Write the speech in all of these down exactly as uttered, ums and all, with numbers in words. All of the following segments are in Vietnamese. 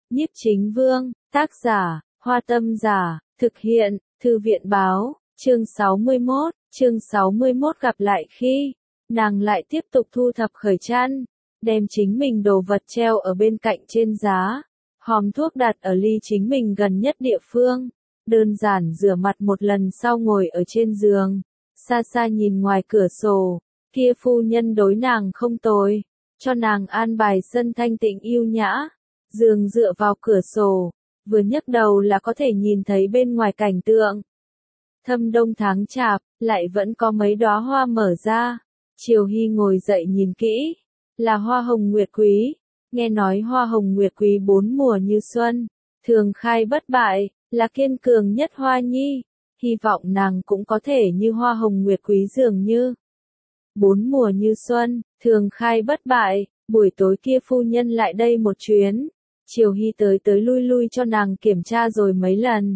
Nhiếp Chính Vương, tác giả, Hoa Tâm Giả, thực hiện, Thư viện báo, chương sáu mươi mốt, chương sáu mươi mốt gặp lại khi, nàng lại tiếp tục thu thập khởi chăn, đem chính mình đồ vật treo ở bên cạnh trên giá, hòm thuốc đặt ở ly chính mình gần nhất địa phương, đơn giản rửa mặt một lần sau ngồi ở trên giường, xa xa nhìn ngoài cửa sổ, kia phu nhân đối nàng không tồi, cho nàng an bài sân thanh tịnh yêu nhã, giường dựa vào cửa sổ, vừa nhấc đầu là có thể nhìn thấy bên ngoài cảnh tượng. Thâm đông tháng chạp, lại vẫn có mấy đóa hoa mở ra, Triều Hy ngồi dậy nhìn kỹ, là hoa hồng nguyệt quý, nghe nói hoa hồng nguyệt quý bốn mùa như xuân, thường khai bất bại, là kiên cường nhất hoa nhi, hy vọng nàng cũng có thể như hoa hồng nguyệt quý dường như. Bốn mùa như xuân, thường khai bất bại, buổi tối kia phu nhân lại đây một chuyến, Triều Hy tới tới lui lui cho nàng kiểm tra rồi mấy lần.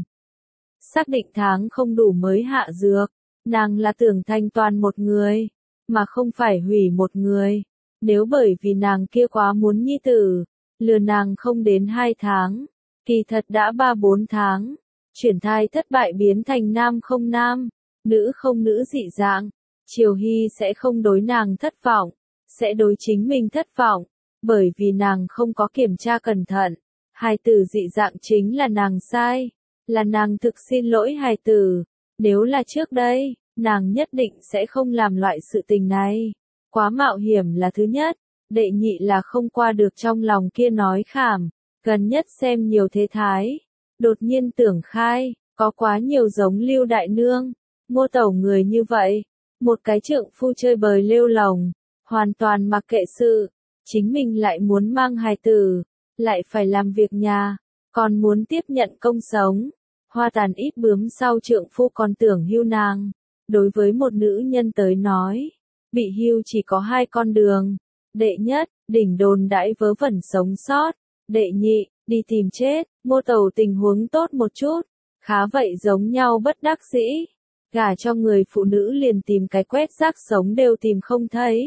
Xác định tháng không đủ mới hạ dược, nàng là tưởng thanh toàn một người, mà không phải hủy một người. Nếu bởi vì nàng kia quá muốn nhi tử, lừa nàng không đến hai tháng, kỳ thật đã ba bốn tháng, chuyển thai thất bại biến thành nam không nam, nữ không nữ dị dạng, Triều Hy sẽ không đối nàng thất vọng, sẽ đối chính mình thất vọng, bởi vì nàng không có kiểm tra cẩn thận, hài tử dị dạng chính là nàng sai, là nàng thực xin lỗi hài tử, nếu là trước đây, nàng nhất định sẽ không làm loại sự tình này. Quá mạo hiểm là thứ nhất, đệ nhị là không qua được trong lòng kia nói khảm, gần nhất xem nhiều thế thái, đột nhiên tưởng khai, có quá nhiều giống Lưu Đại Nương, Ngô Tẩu người như vậy, một cái trượng phu chơi bời lêu lồng, hoàn toàn mặc kệ sự, chính mình lại muốn mang hài tử, lại phải làm việc nhà, còn muốn tiếp nhận công sống, hoa tàn ít bướm sau trượng phu còn tưởng hưu nàng, đối với một nữ nhân tới nói. Bị hưu chỉ có hai con đường. Đệ nhất, đỉnh đồn đãi vớ vẩn sống sót. Đệ nhị, đi tìm chết. Ngô Tẩu tình huống tốt một chút. Khá vậy giống nhau bất đắc dĩ. Gả cho người phụ nữ liền tìm cái quét rác sống đều tìm không thấy.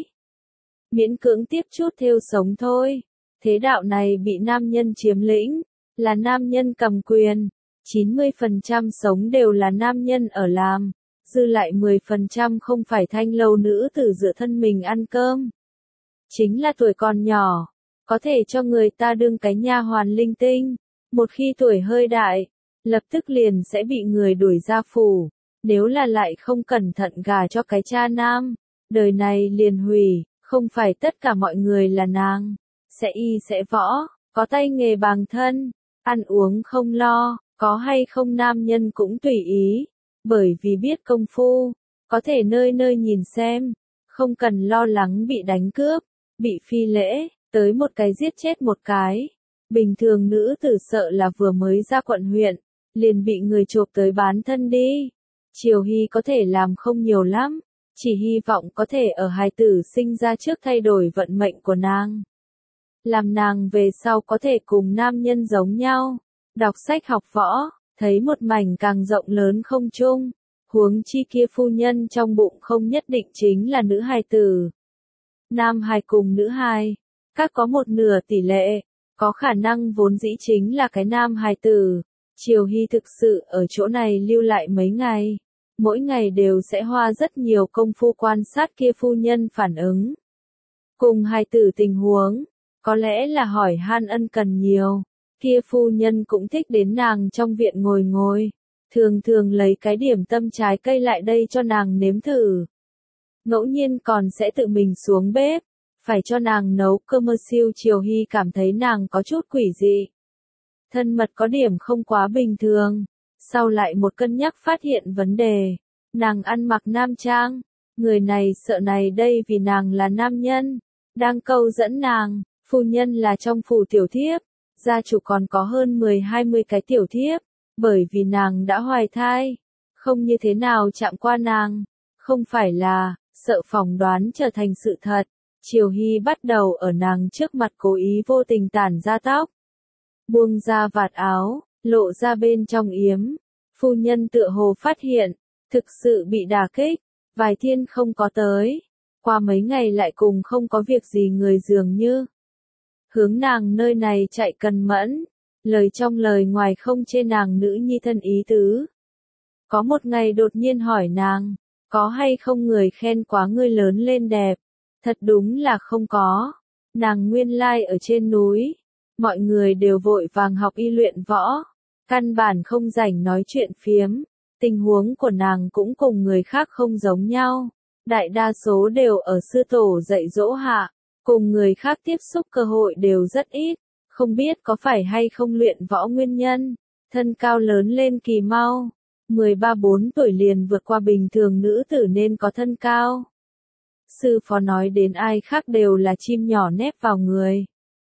Miễn cưỡng tiếp chút theo sống thôi. Thế đạo này bị nam nhân chiếm lĩnh. Là nam nhân cầm quyền. chín mươi phần trăm sống đều là nam nhân ở làm. Dư lại mười phần trăm không phải thanh lâu nữ tử dựa thân mình ăn cơm. Chính là tuổi còn nhỏ, có thể cho người ta đương cái nha hoàn linh tinh, một khi tuổi hơi đại, lập tức liền sẽ bị người đuổi ra phủ, nếu là lại không cẩn thận gả cho cái cha nam, đời này liền hủy, không phải tất cả mọi người là nàng, sẽ y sẽ võ, có tay nghề bằng thân, ăn uống không lo, có hay không nam nhân cũng tùy ý. Bởi vì biết công phu, có thể nơi nơi nhìn xem, không cần lo lắng bị đánh cướp, bị phi lễ, tới một cái giết chết một cái. Bình thường nữ tử sợ là vừa mới ra quận huyện, liền bị người chộp tới bán thân đi. Triều Hy có thể làm không nhiều lắm, chỉ hy vọng có thể ở hài tử sinh ra trước thay đổi vận mệnh của nàng. Làm nàng về sau có thể cùng nam nhân giống nhau, đọc sách học võ. Thấy một mảnh càng rộng lớn không chung, huống chi kia phu nhân trong bụng không nhất định chính là nữ hài tử. Nam hài cùng nữ hài, các có một nửa tỷ lệ, có khả năng vốn dĩ chính là cái nam hài tử. Triều Hy thực sự ở chỗ này lưu lại mấy ngày, mỗi ngày đều sẽ hoa rất nhiều công phu quan sát kia phu nhân phản ứng. Cùng hài tử tình huống, có lẽ là hỏi han ân cần nhiều. Kia phu nhân cũng thích đến nàng trong viện ngồi ngồi, thường thường lấy cái điểm tâm trái cây lại đây cho nàng nếm thử. Ngẫu nhiên còn sẽ tự mình xuống bếp, phải cho nàng nấu cơm siêu. Triều Hy cảm thấy nàng có chút quỷ dị. Thân mật có điểm không quá bình thường, sau lại một cân nhắc phát hiện vấn đề, nàng ăn mặc nam trang, người này sợ này đây vì nàng là nam nhân, đang câu dẫn nàng, phu nhân là trong phủ tiểu thiếp. Gia chủ còn có hơn mười hai mươi cái tiểu thiếp, bởi vì nàng đã hoài thai, không như thế nào chạm qua nàng, không phải là, sợ phỏng đoán trở thành sự thật, Triều Hy bắt đầu ở nàng trước mặt cố ý vô tình tản ra tóc, buông ra vạt áo, lộ ra bên trong yếm, phu nhân tựa hồ phát hiện, thực sự bị đả kích, vài thiên không có tới, qua mấy ngày lại cùng không có việc gì người dường như. Hướng nàng nơi này chạy cần mẫn, lời trong lời ngoài không chê nàng nữ nhi thân ý tứ. Có một ngày đột nhiên hỏi nàng, có hay không người khen quá ngươi lớn lên đẹp? Thật đúng là không có. Nàng nguyên lai ở trên núi, mọi người đều vội vàng học y luyện võ, căn bản không rảnh nói chuyện phiếm, tình huống của nàng cũng cùng người khác không giống nhau, đại đa số đều ở sư tổ dạy dỗ hạ, cùng người khác tiếp xúc cơ hội đều rất ít, không biết có phải hay không luyện võ nguyên nhân, thân cao lớn lên kỳ mau, mười ba bốn tuổi liền vượt qua bình thường nữ tử nên có thân cao. Sư phó nói đến ai khác đều là chim nhỏ nép vào người.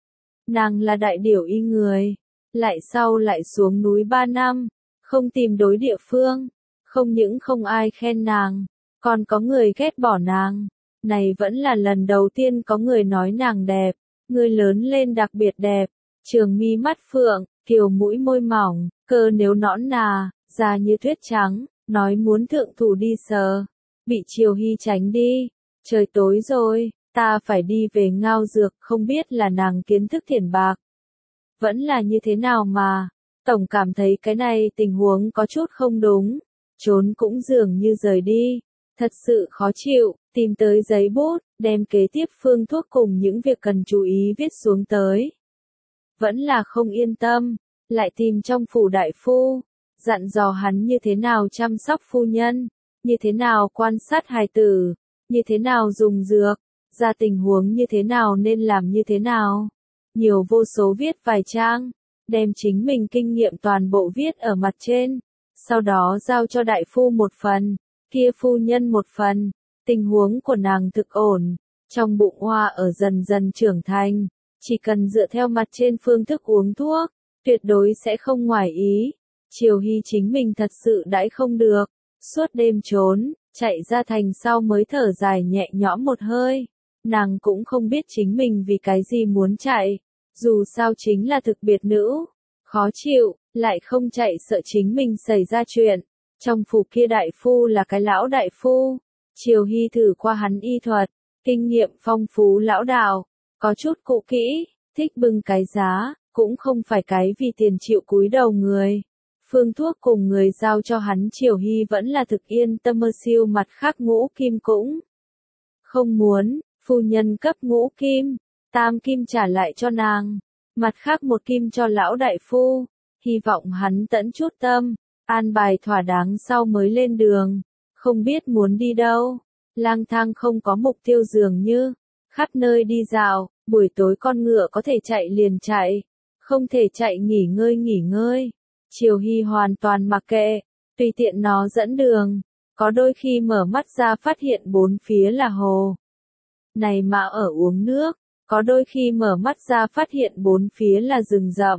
Nàng là đại điểu y người, lại sau lại xuống núi ba năm, không tìm đối địa phương, không những không ai khen nàng, còn có người ghét bỏ nàng. Này vẫn là lần đầu tiên có người nói nàng đẹp, người lớn lên đặc biệt đẹp, trường mi mắt phượng, kiều mũi môi mỏng, cơ nếu nõn nà, da như tuyết trắng, nói muốn thượng thủ đi sờ, bị Triều Hy tránh đi. Trời tối rồi, ta phải đi về ngao dược, không biết là nàng kiến thức thiển bạc. Vẫn là như thế nào mà, tổng cảm thấy cái này tình huống có chút không đúng, trốn cũng dường như rời đi, thật sự khó chịu, tìm tới giấy bút, đem kế tiếp phương thuốc cùng những việc cần chú ý viết xuống tới. Vẫn là không yên tâm, lại tìm trong phủ đại phu, dặn dò hắn như thế nào chăm sóc phu nhân, như thế nào quan sát hài tử, như thế nào dùng dược, ra tình huống như thế nào nên làm như thế nào. Nhiều vô số viết vài trang, đem chính mình kinh nghiệm toàn bộ viết ở mặt trên, sau đó giao cho đại phu một phần, kia phu nhân một phần, tình huống của nàng thực ổn, trong bụng hoa ở dần dần trưởng thành, chỉ cần dựa theo mặt trên phương thức uống thuốc, tuyệt đối sẽ không ngoài ý. Triều Hy chính mình thật sự đãi không được, suốt đêm trốn, chạy ra thành sau mới thở dài nhẹ nhõm một hơi. Nàng cũng không biết chính mình vì cái gì muốn chạy, dù sao chính là thực biệt nữ, khó chịu, lại không chạy sợ chính mình xảy ra chuyện. Trong phủ kia đại phu là cái lão đại phu, Triều Hy thử qua hắn y thuật, kinh nghiệm phong phú lão đạo, có chút cũ kỹ, thích bưng cái giá, cũng không phải cái vì tiền chịu cúi đầu người. Phương thuốc cùng người giao cho hắn Triều Hy vẫn là thực yên tâm mơ siêu, mặt khác ngũ kim cũng không muốn, phu nhân cấp ngũ kim, tam kim trả lại cho nàng, mặt khác một kim cho lão đại phu, hy vọng hắn tẫn chút tâm, an bài thỏa đáng sau mới lên đường, không biết muốn đi đâu, lang thang không có mục tiêu dường như, khắp nơi đi dạo, buổi tối con ngựa có thể chạy liền chạy, không thể chạy nghỉ ngơi nghỉ ngơi. Triều Hy hoàn toàn mặc kệ, tùy tiện nó dẫn đường, có đôi khi mở mắt ra phát hiện bốn phía là hồ. Này mà ở uống nước, có đôi khi mở mắt ra phát hiện bốn phía là rừng rậm.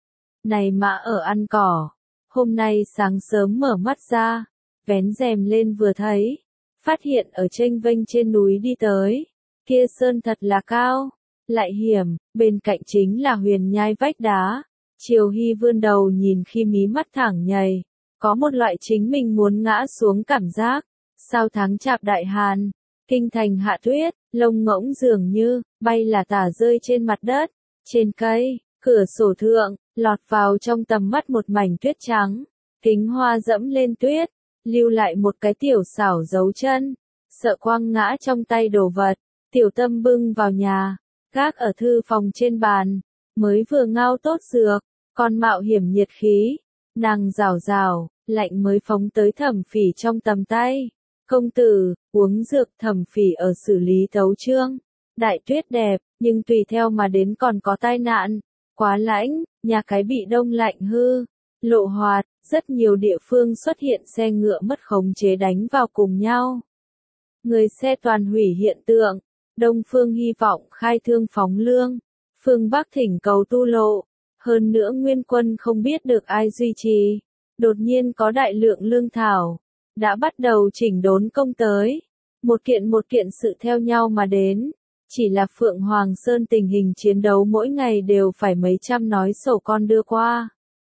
Này mà ở ăn cỏ, hôm nay sáng sớm mở mắt ra, vén rèm lên vừa thấy, phát hiện ở chênh vênh trên núi đi tới, kia sơn thật là cao, lại hiểm, bên cạnh chính là huyền nhai vách đá. Triều Hy vươn đầu nhìn khi mí mắt thẳng nhầy, có một loại chính mình muốn ngã xuống cảm giác. Sao tháng chạp đại hàn, kinh thành hạ tuyết, lông ngỗng dường như bay là tả rơi trên mặt đất, trên cây, cửa sổ thượng, lọt vào trong tầm mắt một mảnh tuyết trắng, kính hoa dẫm lên tuyết, lưu lại một cái tiểu xảo dấu chân, sợ quăng ngã trong tay đồ vật, tiểu tâm bưng vào nhà, gác ở thư phòng trên bàn, mới vừa ngao tốt dược, còn mạo hiểm nhiệt khí, nàng rào rào, lạnh mới phóng tới Thẩm Phỉ trong tầm tay. Công tử, uống dược. Thẩm Phỉ ở xử lý tấu chương, đại tuyết đẹp, nhưng tùy theo mà đến còn có tai nạn, quá lạnh, nhà cái bị đông lạnh hư, lộ hoạt, rất nhiều địa phương xuất hiện xe ngựa mất khống chế đánh vào cùng nhau. Người xe toàn hủy hiện tượng, Đông Phương hy vọng khai thương phóng lương, phương Bắc thỉnh cầu tu lộ, hơn nữa nguyên quân không biết được ai duy trì, đột nhiên có đại lượng lương thảo, đã bắt đầu chỉnh đốn công tới, một kiện một kiện sự theo nhau mà đến, chỉ là Phượng Hoàng Sơn tình hình chiến đấu mỗi ngày đều phải mấy trăm nói sổ con đưa qua.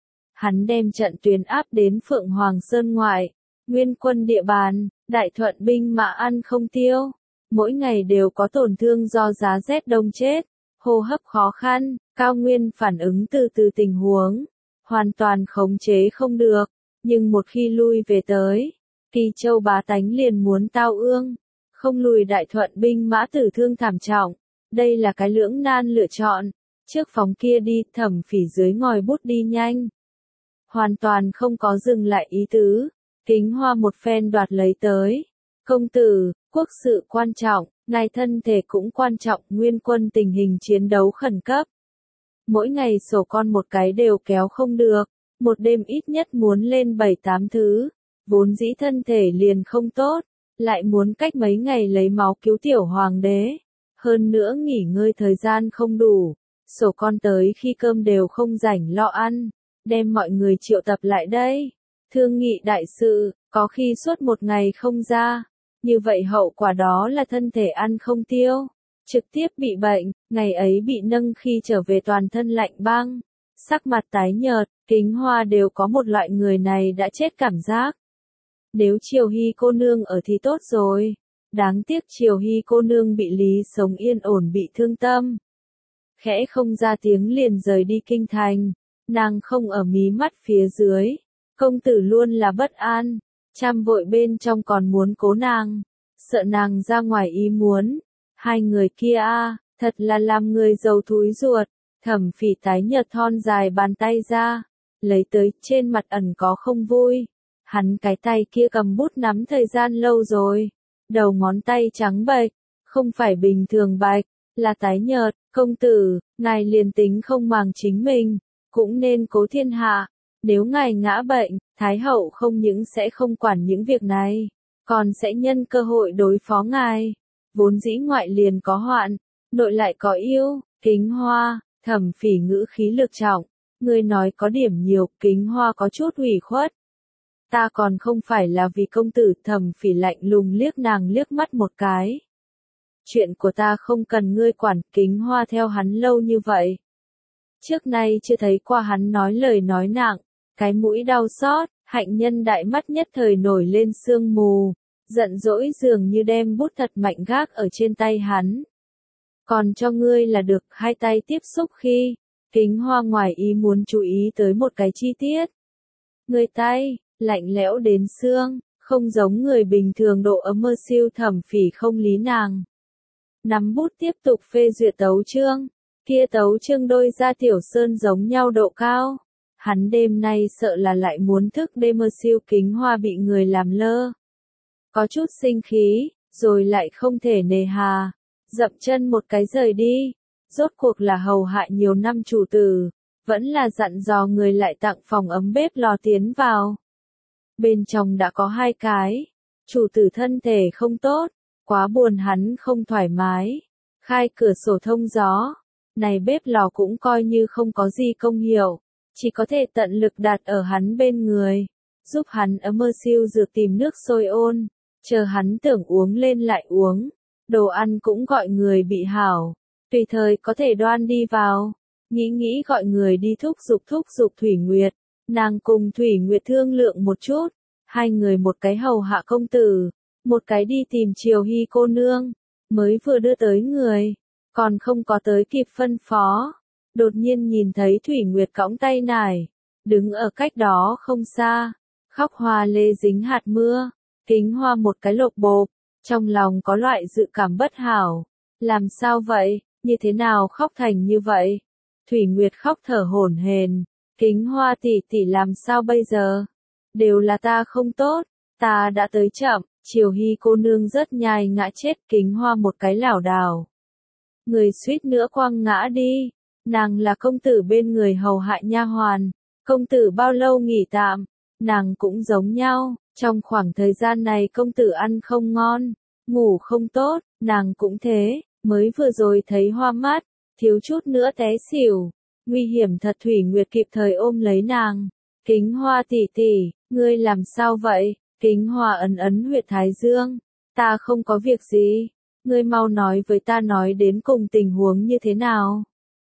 Hắn đem trận tuyến áp đến Phượng Hoàng Sơn ngoại, nguyên quân địa bàn, đại thuận binh mà ăn không tiêu, mỗi ngày đều có tổn thương do giá rét đông chết, hô hấp khó khăn, Cao Nguyên phản ứng từ từ tình huống, hoàn toàn khống chế không được, nhưng một khi lui về tới, Kỳ Châu bá tánh liền muốn tao ương, không lùi Đại Thuận binh mã tử thương thảm trọng, đây là cái lưỡng nan lựa chọn, trước phóng kia đi, Thẩm Phỉ dưới ngòi bút đi nhanh, hoàn toàn không có dừng lại ý tứ, Kính Hoa một phen đoạt lấy tới, công tử, quốc sự quan trọng, ngài thân thể cũng quan trọng, nguyên quân tình hình chiến đấu khẩn cấp. Mỗi ngày sổ con một cái đều kéo không được, một đêm ít nhất muốn lên bảy tám thứ, vốn dĩ thân thể liền không tốt, lại muốn cách mấy ngày lấy máu cứu tiểu hoàng đế, hơn nữa nghỉ ngơi thời gian không đủ, sổ con tới khi cơm đều không rảnh lo ăn, đem mọi người triệu tập lại đây, thương nghị đại sự, có khi suốt một ngày không ra, như vậy hậu quả đó là thân thể ăn không tiêu. Trực tiếp bị bệnh, ngày ấy bị nâng khi trở về toàn thân lạnh băng, sắc mặt tái nhợt, Kính Hoa đều có một loại người này đã chết cảm giác. Nếu Triều Hy cô nương ở thì tốt rồi, đáng tiếc Triều Hy cô nương bị Lý Sống Yên ổn bị thương tâm. Khẽ không ra tiếng liền rời đi kinh thành, nàng không ở mí mắt phía dưới, công tử luôn là bất an, chăm vội bên trong còn muốn cố nàng, sợ nàng ra ngoài ý muốn. Hai người kia a, thật là làm người giàu thúi ruột, Thẩm Phỉ tái nhợt thon dài bàn tay ra, lấy tới trên mặt ẩn có không vui. Hắn cái tay kia cầm bút nắm thời gian lâu rồi, đầu ngón tay trắng bệch, không phải bình thường bạch, là tái nhợt, công tử, ngài liền tính không màng chính mình, cũng nên cố thiên hạ, nếu ngài ngã bệnh, Thái hậu không những sẽ không quản những việc này, còn sẽ nhân cơ hội đối phó ngài. Vốn dĩ ngoại liền có hoạn, nội lại có yêu, Kính Hoa, Thẩm Phỉ ngữ khí lực trọng, người nói có điểm nhiều, Kính Hoa có chút ủy khuất. Ta còn không phải là vì công tử, Thẩm Phỉ lạnh lùng liếc nàng liếc mắt một cái. Chuyện của ta không cần ngươi quản, Kính Hoa theo hắn lâu như vậy. Trước nay chưa thấy qua hắn nói lời nói nặng, cái mũi đau xót, hạnh nhân đại mắt nhất thời nổi lên sương mù. Giận dỗi dường như đem bút thật mạnh gác ở trên tay hắn. Còn cho ngươi là được, hai tay tiếp xúc khi, Kính Hoa ngoài ý muốn chú ý tới một cái chi tiết. Người tay, lạnh lẽo đến xương, không giống người bình thường độ ấm mơ siêu. Thẩm Phỉ không lý nàng. Nắm bút tiếp tục phê duyệt tấu chương, kia tấu chương đôi ra tiểu sơn giống nhau độ cao. Hắn đêm nay sợ là lại muốn thức đêm mơ siêu. Kính Hoa bị người làm lơ. Có chút sinh khí, rồi lại không thể nề hà, dậm chân một cái rời đi, rốt cuộc là hầu hạ nhiều năm chủ tử, vẫn là dặn dò người lại tặng phòng ấm bếp lò tiến vào. Bên trong đã có hai cái, chủ tử thân thể không tốt, quá buồn hắn không thoải mái, khai cửa sổ thông gió, này bếp lò cũng coi như không có gì công hiệu, chỉ có thể tận lực đặt ở hắn bên người, giúp hắn ấm mơ siêu dược tìm nước sôi ôn. Chờ hắn tưởng uống lên lại uống, đồ ăn cũng gọi người bị hảo, tùy thời có thể đoan đi vào, nghĩ nghĩ gọi người đi thúc giục thúc giục Thủy Nguyệt, nàng cùng Thủy Nguyệt thương lượng một chút, hai người một cái hầu hạ công tử, một cái đi tìm Triều Hy cô nương, mới vừa đưa tới người, còn không có tới kịp phân phó, đột nhiên nhìn thấy Thủy Nguyệt cõng tay nải, đứng ở cách đó không xa, khóc hoa lê dính hạt mưa. Kính Hoa một cái lột bộp, trong lòng có loại dự cảm bất hảo. Làm sao vậy, như thế nào khóc thành như vậy? Thủy Nguyệt khóc thở hổn hển, Kính Hoa tỷ tỷ làm sao bây giờ? Đều là ta không tốt, ta đã tới chậm, Triều Hy cô nương rất nhai ngã chết. Kính Hoa một cái lảo đảo. Người suýt nữa quăng ngã đi, nàng là công tử bên người hầu hạ nha hoàn, công tử bao lâu nghỉ tạm, nàng cũng giống nhau. Trong khoảng thời gian này công tử ăn không ngon, ngủ không tốt, nàng cũng thế, mới vừa rồi thấy hoa mắt, thiếu chút nữa té xỉu, nguy hiểm thật. Thủy Nguyệt kịp thời ôm lấy nàng, Kính Hoa tỷ tỷ, ngươi làm sao vậy? Kính Hoa ấn ấn huyệt thái dương, ta không có việc gì, ngươi mau nói với ta nói đến cùng tình huống như thế nào.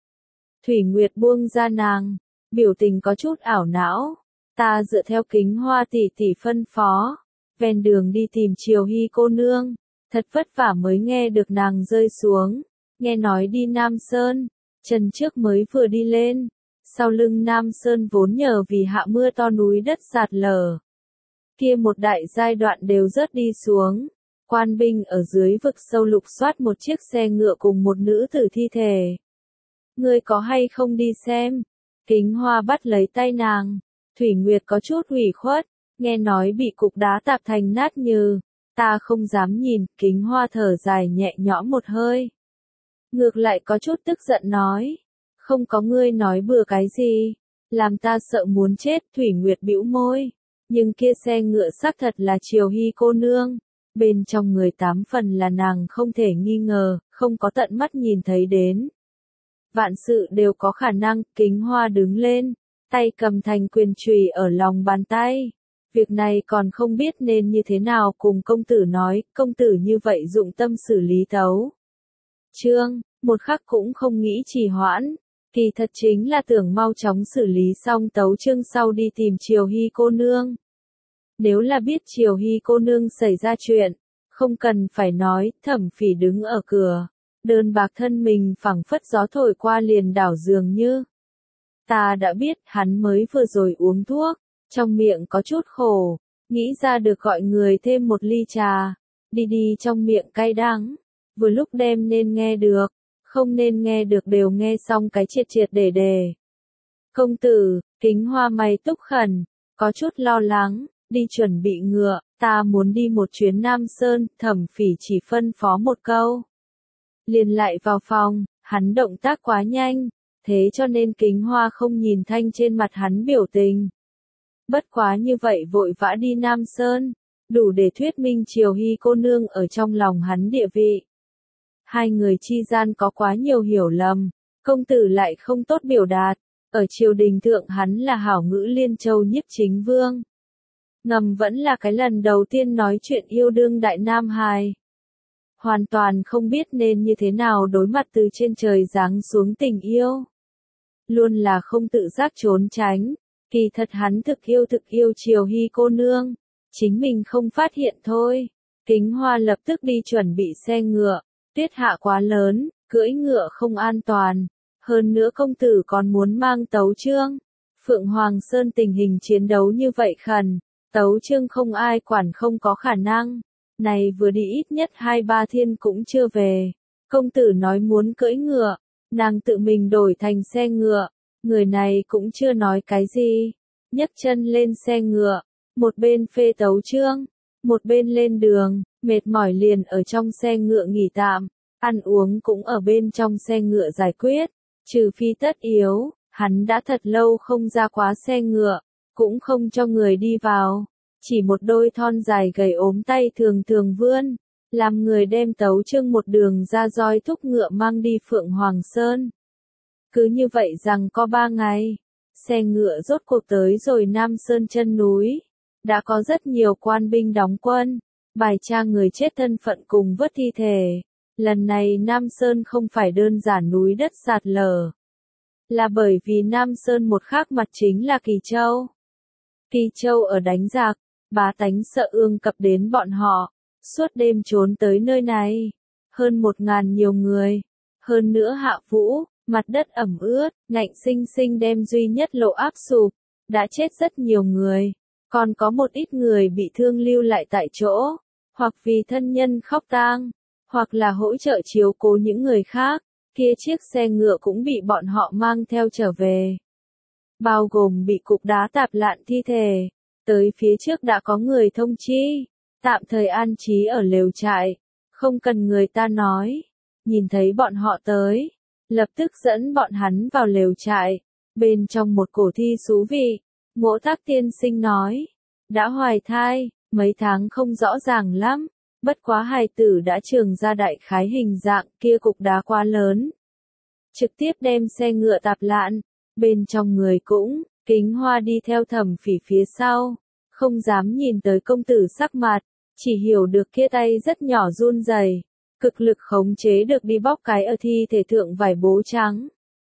Thủy Nguyệt buông ra nàng, biểu tình có chút ảo não. Ta dựa theo Kính Hoa tỷ tỷ phân phó, ven đường đi tìm Triều Hy cô nương, thật vất vả mới nghe được nàng rơi xuống, nghe nói đi Nam Sơn, Chân trước mới vừa đi lên, sau lưng Nam Sơn vốn nhờ vì hạ mưa to núi đất sạt lở. Kia một đại giai đoạn đều rớt đi xuống, quan binh ở dưới vực sâu lục soát một chiếc xe ngựa cùng một nữ tử thi thể. Ngươi có hay không đi xem? Kính Hoa bắt lấy tay nàng, Thủy Nguyệt có chút ủy khuất, nghe nói bị cục đá tạp thành nát nhừ, ta không dám nhìn, Kính Hoa thở dài nhẹ nhõm một hơi. Ngược lại có chút tức giận nói, không có ngươi nói bừa cái gì, làm ta sợ muốn chết, Thủy Nguyệt bĩu môi, nhưng kia xe ngựa xác thật là Triều Hy cô nương, bên trong người tám phần là nàng không thể nghi ngờ, không có tận mắt nhìn thấy đến. Vạn sự đều có khả năng, Kính Hoa đứng lên, tay cầm thành quyền chùy ở lòng bàn tay. Việc này còn không biết nên như thế nào cùng công tử nói, công tử như vậy dụng tâm xử lý tấu. Trương, một khắc cũng không nghĩ trì hoãn, kỳ thật chính là tưởng mau chóng xử lý xong tấu chương sau đi tìm Triều Hy cô nương. Nếu là biết Triều Hy cô nương xảy ra chuyện, không cần phải nói, Thẩm Phỉ đứng ở cửa, đơn bạc thân mình phẳng phất gió thổi qua liền đảo dường như. Ta đã biết, hắn mới vừa rồi uống thuốc, trong miệng có chút khổ, nghĩ ra được gọi người thêm một ly trà, đi đi trong miệng cay đắng, vừa lúc đem nên nghe được, không nên nghe được đều nghe xong cái triệt triệt để để. Công tử, Kính Hoa mày túc khẩn, có chút lo lắng, đi chuẩn bị ngựa, ta muốn đi một chuyến Nam Sơn, Thẩm Phỉ chỉ phân phó một câu. Liền lại vào phòng, hắn động tác quá nhanh, thế cho nên Kính Hoa không nhìn thanh trên mặt hắn biểu tình. Bất quá như vậy vội vã đi Nam Sơn, đủ để thuyết minh Triều Hy cô nương ở trong lòng hắn địa vị. Hai người chi gian có quá nhiều hiểu lầm, công tử lại không tốt biểu đạt, ở triều đình thượng hắn là hảo ngữ Liên Châu nhiếp chính vương. Ngầm vẫn là cái lần đầu tiên nói chuyện yêu đương đại nam hài. Hoàn toàn không biết nên như thế nào đối mặt từ trên trời giáng xuống tình yêu. Luôn là không tự giác trốn tránh, kỳ thật hắn thực yêu thực yêu Triều Hy cô nương, chính mình không phát hiện thôi. Kính Hoa lập tức đi chuẩn bị xe ngựa, tuyết hạ quá lớn, cưỡi ngựa không an toàn, hơn nữa công tử còn muốn mang tấu chương. Phượng Hoàng Sơn tình hình chiến đấu như vậy khẩn, tấu chương không ai quản không có khả năng. Này vừa đi ít nhất hai ba thiên cũng chưa về. Công tử nói muốn cưỡi ngựa, nàng tự mình đổi thành xe ngựa, người này cũng chưa nói cái gì. Nhấc chân lên xe ngựa, một bên phê tấu chương, một bên lên đường, mệt mỏi liền ở trong xe ngựa nghỉ tạm, ăn uống cũng ở bên trong xe ngựa giải quyết, trừ phi tất yếu, hắn đã thật lâu không ra quá xe ngựa, cũng không cho người đi vào. Chỉ một đôi thon dài gầy ốm tay thường thường vươn, làm người đem tấu chương một đường ra roi thúc ngựa mang đi Phượng Hoàng Sơn. Cứ như vậy rằng có ba ngày, xe ngựa rốt cuộc tới rồi Nam Sơn chân núi. Đã có rất nhiều quan binh đóng quân, bài tra người chết thân phận cùng vớt thi thể. Lần này Nam Sơn không phải đơn giản núi đất sạt lở, là bởi vì Nam Sơn một khác mặt chính là Kỳ Châu. Kỳ Châu ở đánh giặc, bá tánh sợ ương cập đến bọn họ, suốt đêm trốn tới nơi này, hơn một ngàn nhiều người, hơn nữa hạ vũ, mặt đất ẩm ướt, ngạnh sinh sinh đem duy nhất lộ áp sụp, đã chết rất nhiều người, còn có một ít người bị thương lưu lại tại chỗ, hoặc vì thân nhân khóc tang, hoặc là hỗ trợ chiếu cố những người khác, kia chiếc xe ngựa cũng bị bọn họ mang theo trở về. Bao gồm bị cục đá tạp lạn thi thể. Tới phía trước đã có người thông chi, tạm thời an trí ở lều trại, không cần người ta nói. Nhìn thấy bọn họ tới, lập tức dẫn bọn hắn vào lều trại, bên trong một cổ thi xú vị, Ngỗ Tác tiên sinh nói, đã hoài thai, mấy tháng không rõ ràng lắm, bất quá hài tử đã trường ra đại khái hình dạng, kia cục đá quá lớn. Trực tiếp đem xe ngựa tạp lạn, bên trong người cũng, Kính Hoa đi theo Thẩm Phỉ phía sau, không dám nhìn tới công tử sắc mặt, chỉ hiểu được kia tay rất nhỏ run rẩy, cực lực khống chế được đi bóc cái ở thi thể thượng vải bố trắng.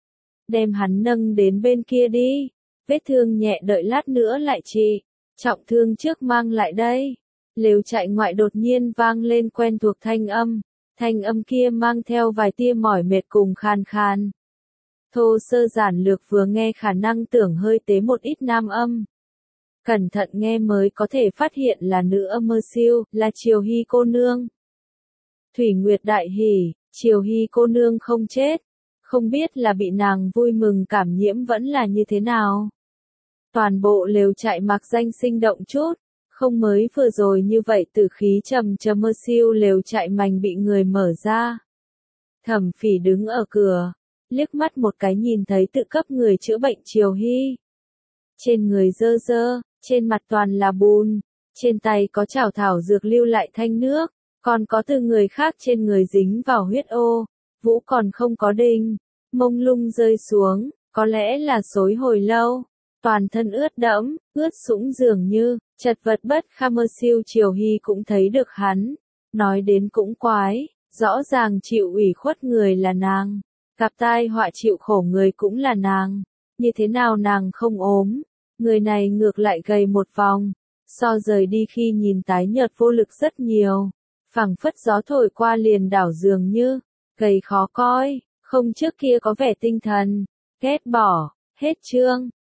Đem hắn nâng đến bên kia đi, vết thương nhẹ đợi lát nữa lại trị, trọng thương trước mang lại đây. Lều trại ngoại đột nhiên vang lên quen thuộc thanh âm, thanh âm kia mang theo vài tia mỏi mệt cùng khàn khàn. Thô sơ giản lược vừa nghe khả năng tưởng hơi tế một ít nam âm. Cẩn thận nghe mới có thể phát hiện là nữ âm mơ siêu, là Triều Hy cô nương. Thủy Nguyệt đại hỉ, Triều Hy cô nương không chết. Không biết là bị nàng vui mừng cảm nhiễm vẫn là như thế nào. Toàn bộ lều trại mặc danh sinh động chút. Không mới vừa rồi như vậy tử khí trầm trầm mơ siêu lều trại mành bị người mở ra. Thẩm Phỉ đứng ở cửa, liếc mắt một cái nhìn thấy tự cấp người chữa bệnh Triều Hy. Trên người dơ dơ, trên mặt toàn là bùn, trên tay có chảo thảo dược lưu lại thanh nước, còn có từ người khác trên người dính vào huyết ô, vũ còn không có đinh, mông lung rơi xuống, có lẽ là xối hồi lâu, toàn thân ướt đẫm, ướt sũng dường như, chật vật bất kham mơ siêu Triều Hy cũng thấy được hắn, nói đến cũng quái, rõ ràng chịu ủy khuất người là nàng, gặp tai họa chịu khổ người cũng là nàng, như thế nào nàng không ốm, người này ngược lại gầy một vòng, so rời đi khi nhìn tái nhợt vô lực rất nhiều, phảng phất gió thổi qua liền đảo dường như, gầy khó coi, không trước kia có vẻ tinh thần, ghét bỏ, hết chương.